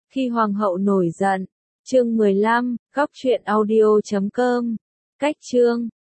Khi hoàng hậu nổi giận. Chương 15, góc truyện audio.com. Cách chương